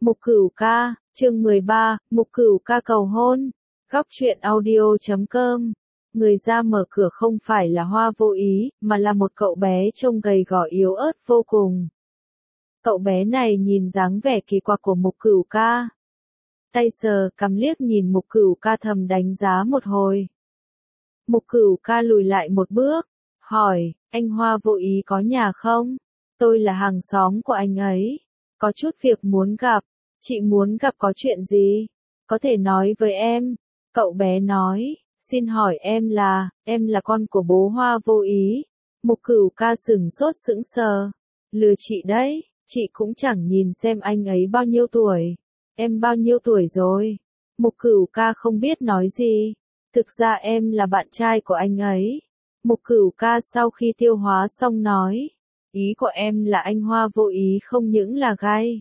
Mục Cửu ca, chương 13, Mục Cửu ca cầu hôn. Góc truyện audio.com. Người ra mở cửa không phải là Hoa Vô Ý, mà là một cậu bé trông gầy gò yếu ớt vô cùng. Cậu bé này nhìn dáng vẻ kỳ quặc của Mục Cửu ca. Tay sờ cằm liếc nhìn Mục Cửu ca thầm đánh giá một hồi. Mục Cửu ca lùi lại một bước, hỏi, anh Hoa Vô Ý có nhà không? Tôi là hàng xóm của anh ấy. Có chút việc muốn gặp. Chị muốn gặp có chuyện gì? Có thể nói với em. Cậu bé nói, xin hỏi em là con của bố Hoa Vô Ý. Mục Cửu ca sửng sốt sững sờ. Lừa chị đấy, chị cũng chẳng nhìn xem anh ấy bao nhiêu tuổi. Em bao nhiêu tuổi rồi? Mục Cửu ca không biết nói gì. Thực ra em là bạn trai của anh ấy. Mục Cửu ca sau khi tiêu hóa xong nói, ý của em là anh Hoa Vô Ý không những là gay,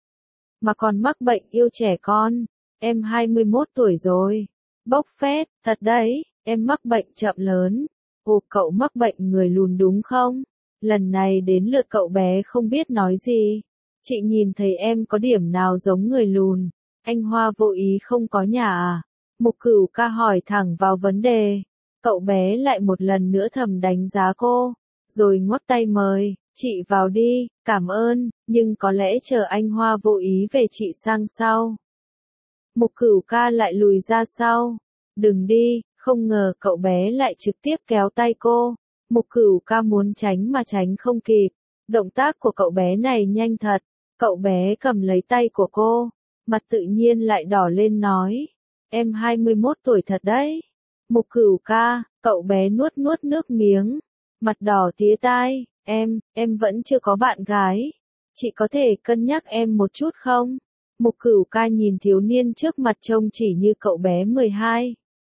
mà còn mắc bệnh yêu trẻ con. Em 21 tuổi rồi. Bốc phét, thật đấy, em mắc bệnh chậm lớn. Ồ, cậu mắc bệnh người lùn đúng không? Lần này đến lượt cậu bé không biết nói gì. Chị nhìn thấy em có điểm nào giống người lùn? Anh Hoa Vô Ý không có nhà à? Mục Cửu ca hỏi thẳng vào vấn đề. Cậu bé lại một lần nữa thầm đánh giá cô, rồi ngoắc tay mời, chị vào đi, cảm ơn, nhưng có lẽ chờ anh Hoa Vô Ý về chị sang sau. Mục Cửu ca lại lùi ra sau. Đừng đi, không ngờ cậu bé lại trực tiếp kéo tay cô. Mục Cửu ca muốn tránh mà tránh không kịp. Động tác của cậu bé này nhanh thật. Cậu bé cầm lấy tay của cô, mặt tự nhiên lại đỏ lên nói, em 21 tuổi thật đấy. Mục Cửu ca, cậu bé nuốt nuốt nước miếng, mặt đỏ tía tai, em vẫn chưa có bạn gái. Chị có thể cân nhắc em một chút không? Mục Cửu ca nhìn thiếu niên trước mặt trông chỉ như cậu bé 12,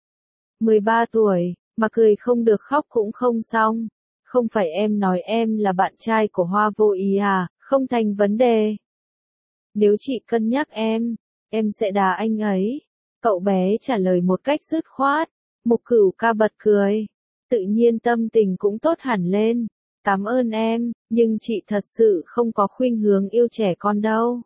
13 tuổi, mà cười không được khóc cũng không xong. Không phải em nói em là bạn trai của Hoa Vô Ý à, không thành vấn đề. Nếu chị cân nhắc em sẽ đá anh ấy. Cậu bé trả lời một cách dứt khoát. Mục Cửu ca bật cười. Tự nhiên tâm tình cũng tốt hẳn lên. Cảm ơn em, nhưng chị thật sự không có khuynh hướng yêu trẻ con đâu.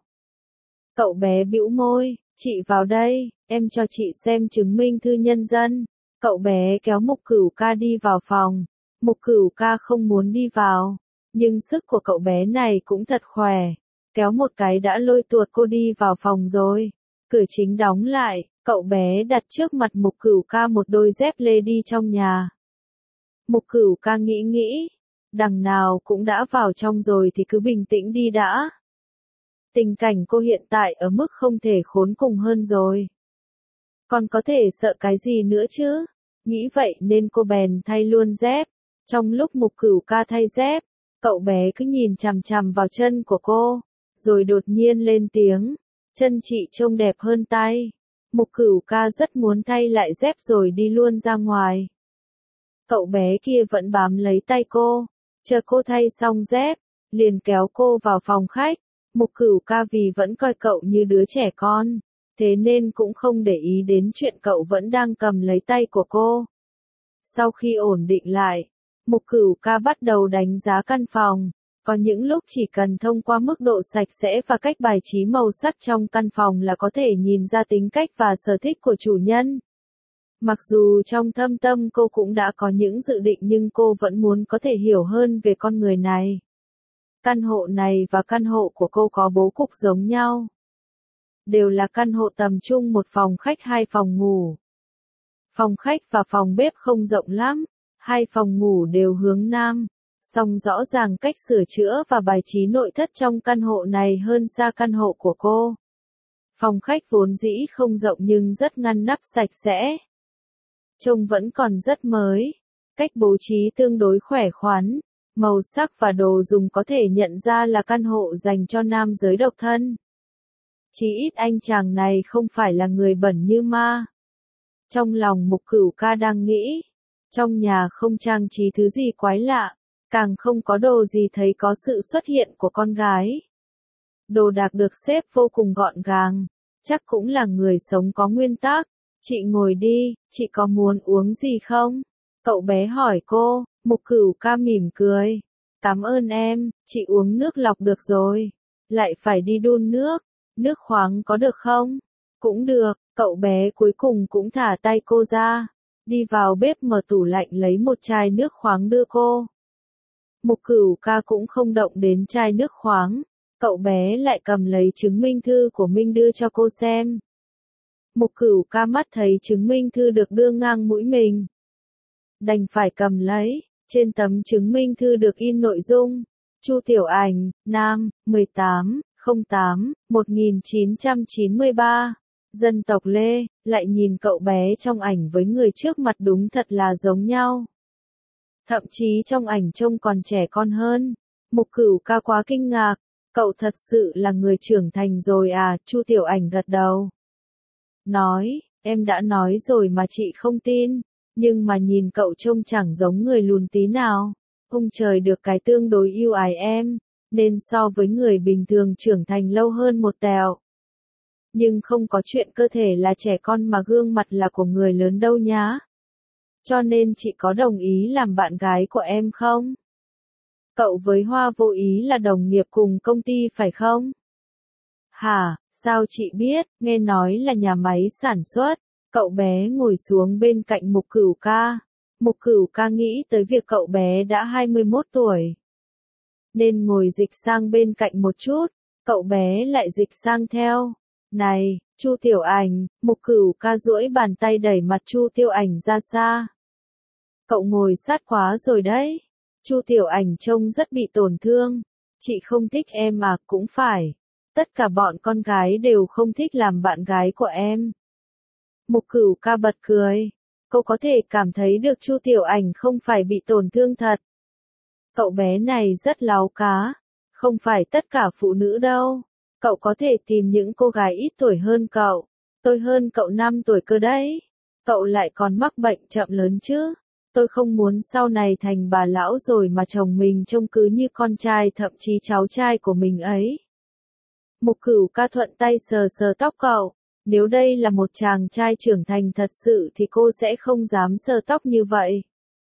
Cậu bé bĩu môi, chị vào đây, em cho chị xem chứng minh thư nhân dân. Cậu bé kéo Mục Cửu ca đi vào phòng. Mục Cửu ca không muốn đi vào, nhưng sức của cậu bé này cũng thật khỏe. Kéo một cái đã lôi tuột cô đi vào phòng rồi. Cửa chính đóng lại, cậu bé đặt trước mặt Mục Cửu ca một đôi dép lê đi trong nhà. Mục Cửu ca nghĩ, đằng nào cũng đã vào trong rồi thì cứ bình tĩnh đi đã. Tình cảnh cô hiện tại ở mức không thể khốn cùng hơn rồi. Còn có thể sợ cái gì nữa chứ? Nghĩ vậy nên cô bèn thay luôn dép. Trong lúc Mục Cửu ca thay dép, cậu bé cứ nhìn chằm chằm vào chân của cô, rồi đột nhiên lên tiếng, chân chị trông đẹp hơn tay. Mục Cửu ca rất muốn thay lại dép rồi đi luôn ra ngoài. Cậu bé kia vẫn bám lấy tay cô, chờ cô thay xong dép, liền kéo cô vào phòng khách. Mục Cửu ca vì vẫn coi cậu như đứa trẻ con, thế nên cũng không để ý đến chuyện cậu vẫn đang cầm lấy tay của cô. Sau khi ổn định lại, Mục Cửu ca bắt đầu đánh giá căn phòng. Có những lúc chỉ cần thông qua mức độ sạch sẽ và cách bài trí màu sắc trong căn phòng là có thể nhìn ra tính cách và sở thích của chủ nhân. Mặc dù trong thâm tâm cô cũng đã có những dự định nhưng cô vẫn muốn có thể hiểu hơn về con người này. Căn hộ này và căn hộ của cô có bố cục giống nhau. Đều là căn hộ tầm trung, một phòng khách hai phòng ngủ. Phòng khách và phòng bếp không rộng lắm, hai phòng ngủ đều hướng nam. Song rõ ràng cách sửa chữa và bài trí nội thất trong căn hộ này hơn xa căn hộ của cô. Phòng khách vốn dĩ không rộng nhưng rất ngăn nắp sạch sẽ. Trông vẫn còn rất mới. Cách bố trí tương đối khỏe khoắn. Màu sắc và đồ dùng có thể nhận ra là căn hộ dành cho nam giới độc thân. Chí ít anh chàng này không phải là người bẩn như ma. Trong lòng Mục Cửu ca đang nghĩ. Trong nhà không trang trí thứ gì quái lạ. Càng không có đồ gì thấy có sự xuất hiện của con gái. Đồ đạc được xếp vô cùng gọn gàng. Chắc cũng là người sống có nguyên tắc. Chị ngồi đi, chị có muốn uống gì không? Cậu bé hỏi cô. Mục Cửu ca mỉm cười. Cảm ơn em, chị uống nước lọc được rồi. Lại phải đi đun nước. Nước khoáng có được không? Cũng được, cậu bé cuối cùng cũng thả tay cô ra. Đi vào bếp mở tủ lạnh lấy một chai nước khoáng đưa cô. Mục Cửu ca cũng không động đến chai nước khoáng. Cậu bé lại cầm lấy chứng minh thư của mình đưa cho cô xem. Mục Cửu ca mắt thấy chứng minh thư được đưa ngang mũi mình. Đành phải cầm lấy. Trên tấm chứng minh thư được in nội dung. Chu Tiểu Ảnh, nam, 18, 08, 1993. Dân tộc Lê, lại nhìn cậu bé trong ảnh với người trước mặt đúng thật là giống nhau. Thậm chí trong ảnh trông còn trẻ con hơn. Mục Cửu ca quá kinh ngạc. Cậu thật sự là người trưởng thành rồi à? Chu Tiểu Ảnh gật đầu. Nói, em đã nói rồi mà chị không tin. Nhưng mà nhìn cậu trông chẳng giống người lùn tí nào. Ông trời được cái tương đối yêu ái em, nên so với người bình thường trưởng thành lâu hơn một tẹo. Nhưng không có chuyện cơ thể là trẻ con mà gương mặt là của người lớn đâu nhá. Cho nên chị có đồng ý làm bạn gái của em không? Cậu với Hoa Vô Ý là đồng nghiệp cùng công ty phải không? Hả, sao chị biết, nghe nói là nhà máy sản xuất. Cậu bé ngồi xuống bên cạnh Mục Cửu ca. Mục Cửu ca nghĩ tới việc cậu bé đã 21 tuổi. Nên ngồi dịch sang bên cạnh một chút, cậu bé lại dịch sang theo. Này, Chu Tiểu Ảnh, Mục Cửu ca duỗi bàn tay đẩy mặt Chu Tiểu Ảnh ra xa. Cậu ngồi sát quá rồi đấy. Chu Tiểu Ảnh trông rất bị tổn thương. Chị không thích em à? Cũng phải. Tất cả bọn con gái đều không thích làm bạn gái của em. Mục Cửu ca bật cười. Cô có thể cảm thấy được Chu Tiểu Ảnh không phải bị tổn thương thật. Cậu bé này rất láo cá. Không phải tất cả phụ nữ đâu. Cậu có thể tìm những cô gái ít tuổi hơn cậu. Tôi hơn cậu 5 tuổi cơ đấy. Cậu lại còn mắc bệnh chậm lớn chứ. Tôi không muốn sau này thành bà lão rồi mà chồng mình trông cứ như con trai thậm chí cháu trai của mình ấy. Mục Cửu ca thuận tay sờ sờ tóc cậu. Nếu đây là một chàng trai trưởng thành thật sự thì cô sẽ không dám sờ tóc như vậy.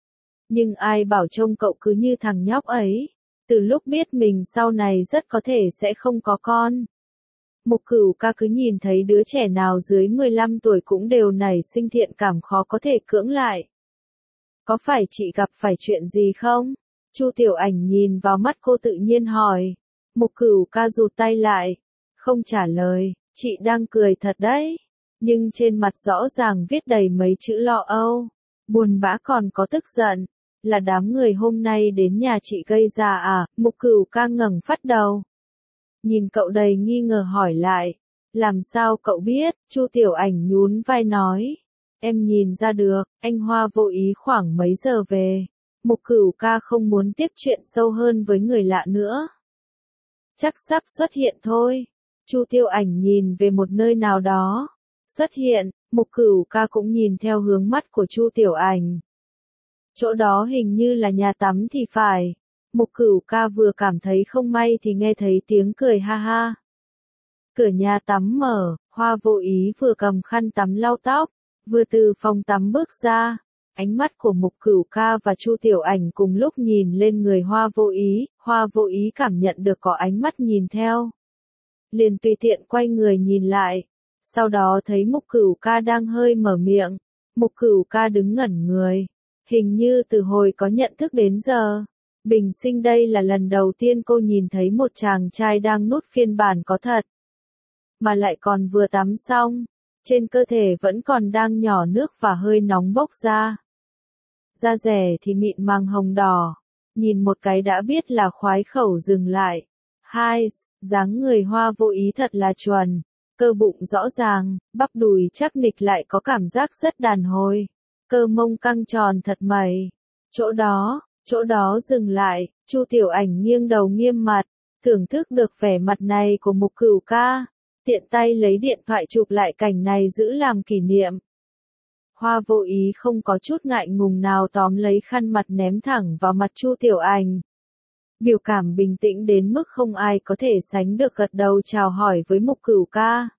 Nhưng ai bảo trông cậu cứ như thằng nhóc ấy. Từ lúc biết mình sau này rất có thể sẽ không có con. Mục Cửu ca cứ nhìn thấy đứa trẻ nào dưới 15 tuổi cũng đều nảy sinh thiện cảm khó có thể cưỡng lại. Có phải chị gặp phải chuyện gì không? Chu Tiểu Ảnh nhìn vào mắt cô tự nhiên hỏi. Mục Cửu ca rụt tay lại. Không trả lời, chị đang cười thật đấy. Nhưng trên mặt rõ ràng viết đầy mấy chữ lo âu. Buồn bã còn có tức giận. Là đám người hôm nay đến nhà chị gây ra à? Mục Cửu ca ngẩng phát đầu. Nhìn cậu đầy nghi ngờ hỏi lại. Làm sao cậu biết? Chu Tiểu Ảnh nhún vai nói. Em nhìn ra được, anh Hoa Vô Ý khoảng mấy giờ về. Mục Cửu ca không muốn tiếp chuyện sâu hơn với người lạ nữa. Chắc sắp xuất hiện thôi. Chu Tiểu Ảnh nhìn về một nơi nào đó. Xuất hiện, Mục Cửu ca cũng nhìn theo hướng mắt của Chu Tiểu Ảnh. Chỗ đó hình như là nhà tắm thì phải. Mục Cửu ca vừa cảm thấy không may thì nghe thấy tiếng cười ha ha. Cửa nhà tắm mở, Hoa Vô Ý vừa cầm khăn tắm lau tóc, vừa từ phòng tắm bước ra. Ánh mắt của Mục Cửu ca và Chu Tiểu Ảnh cùng lúc nhìn lên người Hoa Vô Ý cảm nhận được có ánh mắt nhìn theo. Liền tùy tiện quay người nhìn lại. Sau đó thấy Mục Cửu ca đang hơi mở miệng. Mục Cửu ca đứng ngẩn người. Hình như từ hồi có nhận thức đến giờ. Bình sinh đây là lần đầu tiên cô nhìn thấy một chàng trai đang nút phiên bản có thật. Mà lại còn vừa tắm xong. Trên cơ thể vẫn còn đang nhỏ nước và hơi nóng bốc ra. Da rẻ thì mịn màng hồng đỏ. Nhìn một cái đã biết là khoái khẩu dừng lại. Hai, dáng người Hoa Vô Ý thật là chuẩn. Cơ bụng rõ ràng, bắp đùi chắc nịch lại có cảm giác rất đàn hồi. Cơ mông căng tròn thật mẩy. Chỗ đó dừng lại, Chu Tiểu Ảnh nghiêng đầu nghiêm mặt, thưởng thức được vẻ mặt này của Mục Cửu ca. Tiện tay lấy điện thoại chụp lại cảnh này giữ làm kỷ niệm. Hoa Vô Ý không có chút ngại ngùng nào tóm lấy khăn mặt ném thẳng vào mặt Chu Tiểu Ảnh. Biểu cảm bình tĩnh đến mức không ai có thể sánh được, gật đầu chào hỏi với Mục Cửu ca.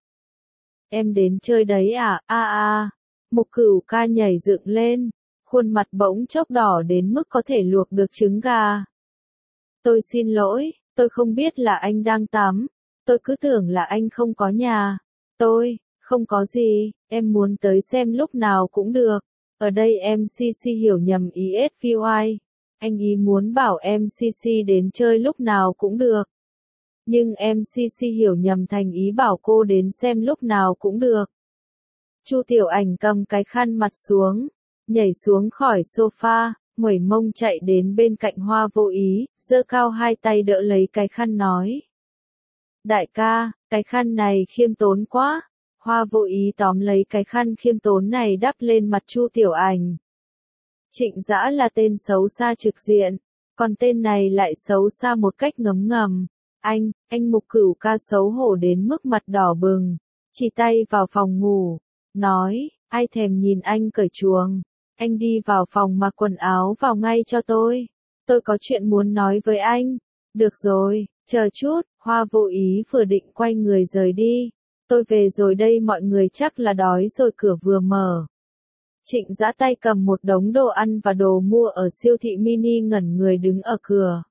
Em đến chơi đấy à? Mục Cửu ca nhảy dựng lên, khuôn mặt bỗng chốc đỏ đến mức có thể luộc được trứng gà. Tôi xin lỗi, tôi không biết là anh đang tắm. Tôi cứ tưởng là anh không có nhà. Tôi, không có gì, em muốn tới xem lúc nào cũng được. Ở đây MCC hiểu nhầm ý SVY. Anh ý muốn bảo MCC đến chơi lúc nào cũng được. Nhưng MCC hiểu nhầm thành ý bảo cô đến xem lúc nào cũng được. Chu Tiểu Ảnh cầm cái khăn mặt xuống, nhảy xuống khỏi sofa, nguẩy mông chạy đến bên cạnh Hoa Vô Ý, giơ cao hai tay đỡ lấy cái khăn nói. Đại ca, cái khăn này khiêm tốn quá. Hoa Vô Ý tóm lấy cái khăn khiêm tốn này đắp lên mặt Chu Tiểu Ảnh. Trịnh Dã là tên xấu xa trực diện, còn tên này lại xấu xa một cách ngấm ngầm. Anh Mục Cửu Ca xấu hổ đến mức mặt đỏ bừng, chỉ tay vào phòng ngủ, nói, ai thèm nhìn anh cởi chuồng, anh đi vào phòng mặc quần áo vào ngay cho tôi có chuyện muốn nói với anh. Được rồi, chờ chút, Hoa Vô Ý vừa định quay người rời đi. Tôi về rồi đây, mọi người chắc là đói rồi, cửa vừa mở. Trịnh Dã tay cầm một đống đồ ăn và đồ mua ở siêu thị mini ngẩn người đứng ở cửa.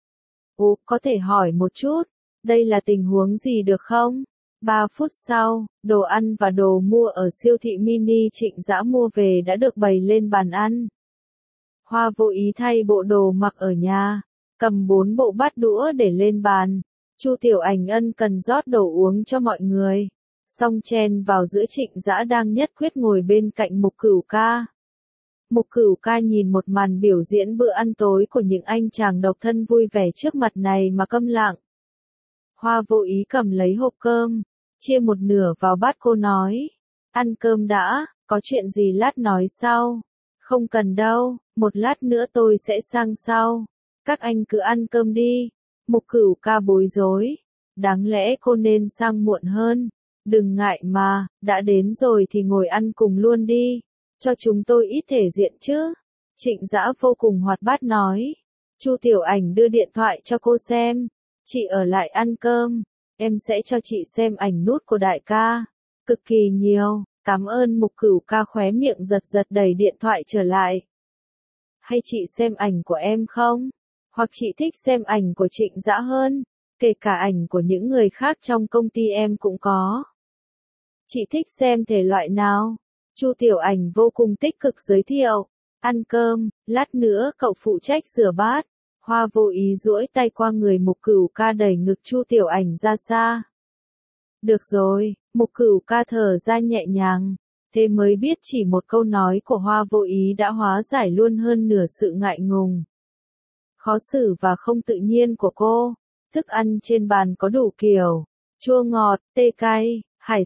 Ồ, có thể hỏi một chút, đây là tình huống gì được không? 3 phút sau, đồ ăn và đồ mua ở siêu thị mini Trịnh Dã mua về đã được bày lên bàn ăn. Hoa Vô Ý thay bộ đồ mặc ở nhà, cầm 4 bộ bát đũa để lên bàn. Chu Tiểu Ảnh ân cần rót đồ uống cho mọi người. Xong chen vào giữa Trịnh Dã đang nhất quyết ngồi bên cạnh Mục Cửu Ca. Mục Cửu Ca nhìn một màn biểu diễn bữa ăn tối của những anh chàng độc thân vui vẻ trước mặt này mà câm lặng. Hoa Vô Ý cầm lấy hộp cơm, chia một nửa vào bát, cô nói. Ăn cơm đã, có chuyện gì lát nói sau. Không cần đâu, một lát nữa tôi sẽ sang sau. Các anh cứ ăn cơm đi. Mục Cửu Ca bối rối. Đáng lẽ cô nên sang muộn hơn. Đừng ngại mà, đã đến rồi thì ngồi ăn cùng luôn đi. Cho chúng tôi ít thể diện chứ. Trịnh Dã vô cùng hoạt bát nói. Chu Tiểu Ảnh đưa điện thoại cho cô xem. Chị ở lại ăn cơm, em sẽ cho chị xem ảnh nút của đại ca. Cực kỳ nhiều, cảm ơn. Mục Cửu Ca khóe miệng giật giật đẩy điện thoại trở lại. Hay chị xem ảnh của em không? Hoặc chị thích xem ảnh của Trịnh Dã hơn? Kể cả ảnh của những người khác trong công ty em cũng có. Chị thích xem thể loại nào? Chu Tiểu Ảnh vô cùng tích cực giới thiệu. Ăn cơm, lát nữa cậu phụ trách rửa bát. Hoa Vô Ý duỗi tay qua người Mục Cửu Ca đẩy ngực Chu Tiểu Ảnh ra xa. Được rồi, Mục Cửu Ca thở ra nhẹ nhàng. Thế mới biết chỉ một câu nói của Hoa Vô Ý đã hóa giải luôn hơn nửa sự ngại ngùng, khó xử và không tự nhiên của cô. Thức ăn trên bàn có đủ kiểu, chua ngọt, tê cay, hải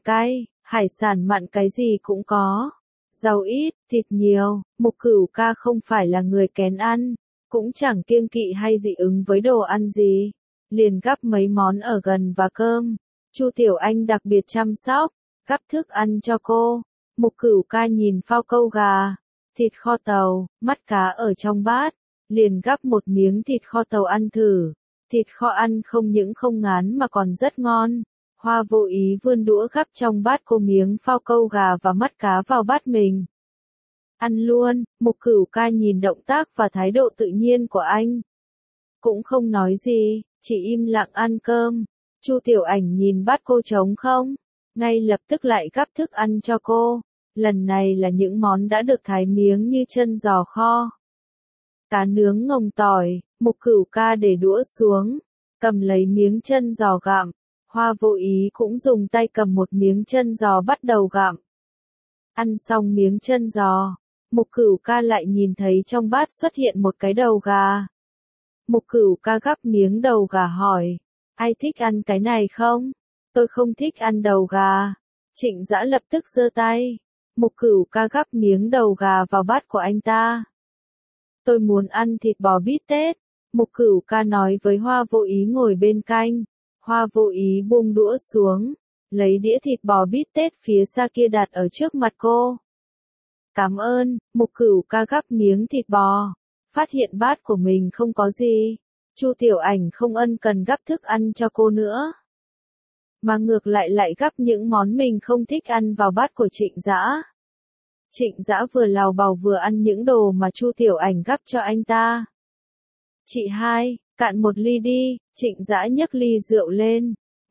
sản mặn, cái gì cũng có. Rau ít, thịt nhiều. Mục Cửu Ca không phải là người kén ăn, cũng chẳng kiêng kỵ hay dị ứng với đồ ăn gì. Liền gắp mấy món ở gần và cơm. Chu Tiểu Anh đặc biệt chăm sóc, gắp thức ăn cho cô. Mục Cửu Ca nhìn phao câu gà, thịt kho tàu, mắt cá ở trong bát. Liền gắp một miếng thịt kho tàu ăn thử. Thịt kho ăn không những không ngán mà còn rất ngon. Hoa Vô Ý vươn đũa gắp trong bát cô miếng phao câu gà và mắt cá vào bát mình. Ăn luôn. Mục Cửu Ca nhìn động tác và thái độ tự nhiên của anh, cũng không nói gì, chỉ im lặng ăn cơm. Chu Tiểu Ảnh nhìn bát cô trống không, ngay lập tức lại gắp thức ăn cho cô. Lần này là những món đã được thái miếng như chân giò kho, cá nướng ngồng tỏi. Mục Cửu Ca để đũa xuống, cầm lấy miếng chân giò gặm. Hoa Vô Ý cũng dùng tay cầm một miếng chân giò bắt đầu gặm. Ăn xong miếng chân giò, Mục Cửu Ca lại nhìn thấy trong bát xuất hiện một cái đầu gà. Mục Cửu Ca gắp miếng đầu gà hỏi, ai thích ăn cái này không? Tôi không thích ăn đầu gà. Trịnh Dã lập tức giơ tay. Mục Cửu Ca gắp miếng đầu gà vào bát của anh ta. Tôi muốn ăn thịt bò bít tết. Mục Cửu Ca nói với Hoa Vô Ý ngồi bên cạnh. Hoa Vô Ý buông đũa xuống, lấy đĩa thịt bò bít tết phía xa kia đặt ở trước mặt cô. Cảm ơn. Mục Cửu Ca gắp miếng thịt bò, phát hiện bát của mình không có gì. Chu Tiểu Ảnh không ân cần gắp thức ăn cho cô nữa, mà ngược lại gắp những món mình không thích ăn vào bát của Trịnh Dã. Trịnh Dã vừa lào bào vừa ăn những đồ mà Chu Tiểu Ảnh gắp cho anh ta. Chị hai, cạn một ly đi. Trịnh Dã nhấc ly rượu lên.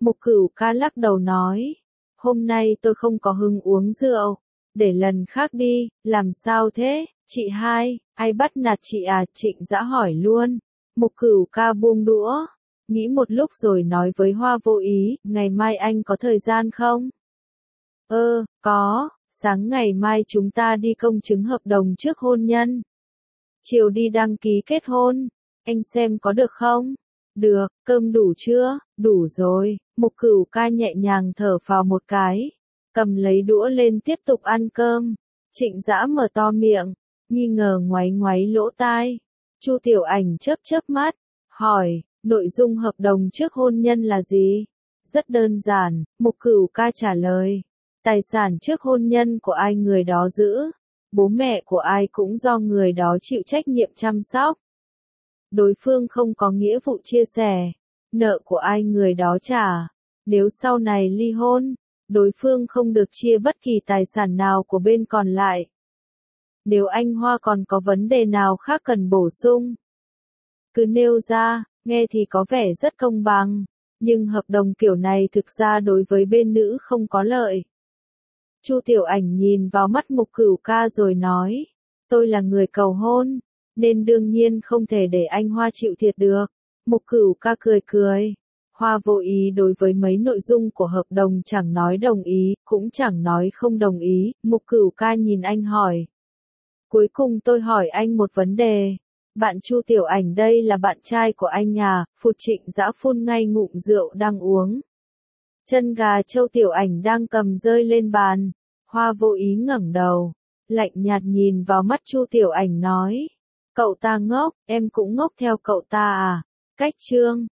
Mục Cửu ca lắc đầu nói, hôm nay tôi không có hứng uống rượu, để lần khác đi. Làm sao thế, chị hai, ai bắt nạt chị à? Trịnh Dã hỏi luôn. Mục Cửu ca buông đũa, nghĩ một lúc rồi nói với Hoa Vô Ý, ngày mai anh có thời gian không? Có, sáng ngày mai chúng ta đi công chứng hợp đồng trước hôn nhân. Chiều đi đăng ký kết hôn, anh xem có được không? Được, cơm đủ chưa? Đủ rồi. Mục Cửu ca nhẹ nhàng thở phào một cái, cầm lấy đũa lên tiếp tục ăn cơm. Trịnh Dã mở to miệng, nghi ngờ ngoáy ngoáy lỗ tai. Chu Tiểu Ảnh chớp chớp mắt, hỏi, nội dung hợp đồng trước hôn nhân là gì? Rất đơn giản, Mục Cửu ca trả lời. Tài sản trước hôn nhân của ai người đó giữ, bố mẹ của ai cũng do người đó chịu trách nhiệm chăm sóc. Đối phương không có nghĩa vụ chia sẻ, nợ của ai người đó trả. Nếu sau này ly hôn, đối phương không được chia bất kỳ tài sản nào của bên còn lại. Nếu anh Hoa còn có vấn đề nào khác cần bổ sung, cứ nêu ra, nghe thì có vẻ rất công bằng, nhưng hợp đồng kiểu này thực ra đối với bên nữ không có lợi. Chu Tiểu Ảnh nhìn vào mắt Mục Cửu ca rồi nói, tôi là người cầu hôn, nên đương nhiên không thể để anh Hoa chịu thiệt được. Mục Cửu ca cười cười. Hoa Vô Ý đối với mấy nội dung của hợp đồng chẳng nói đồng ý, cũng chẳng nói không đồng ý. Mục Cửu ca nhìn anh hỏi. Cuối cùng tôi hỏi anh một vấn đề. Bạn Chu Tiểu Ảnh đây là bạn trai của anh à? Phụt. Trịnh Dã phun ngay ngụm rượu đang uống. Chân gà Châu Tiểu Ảnh đang cầm rơi lên bàn. Hoa Vô Ý ngẩng đầu, lạnh nhạt nhìn vào mắt Chu Tiểu Ảnh nói. Cậu ta ngốc, em cũng ngốc theo cậu ta à? Cách chương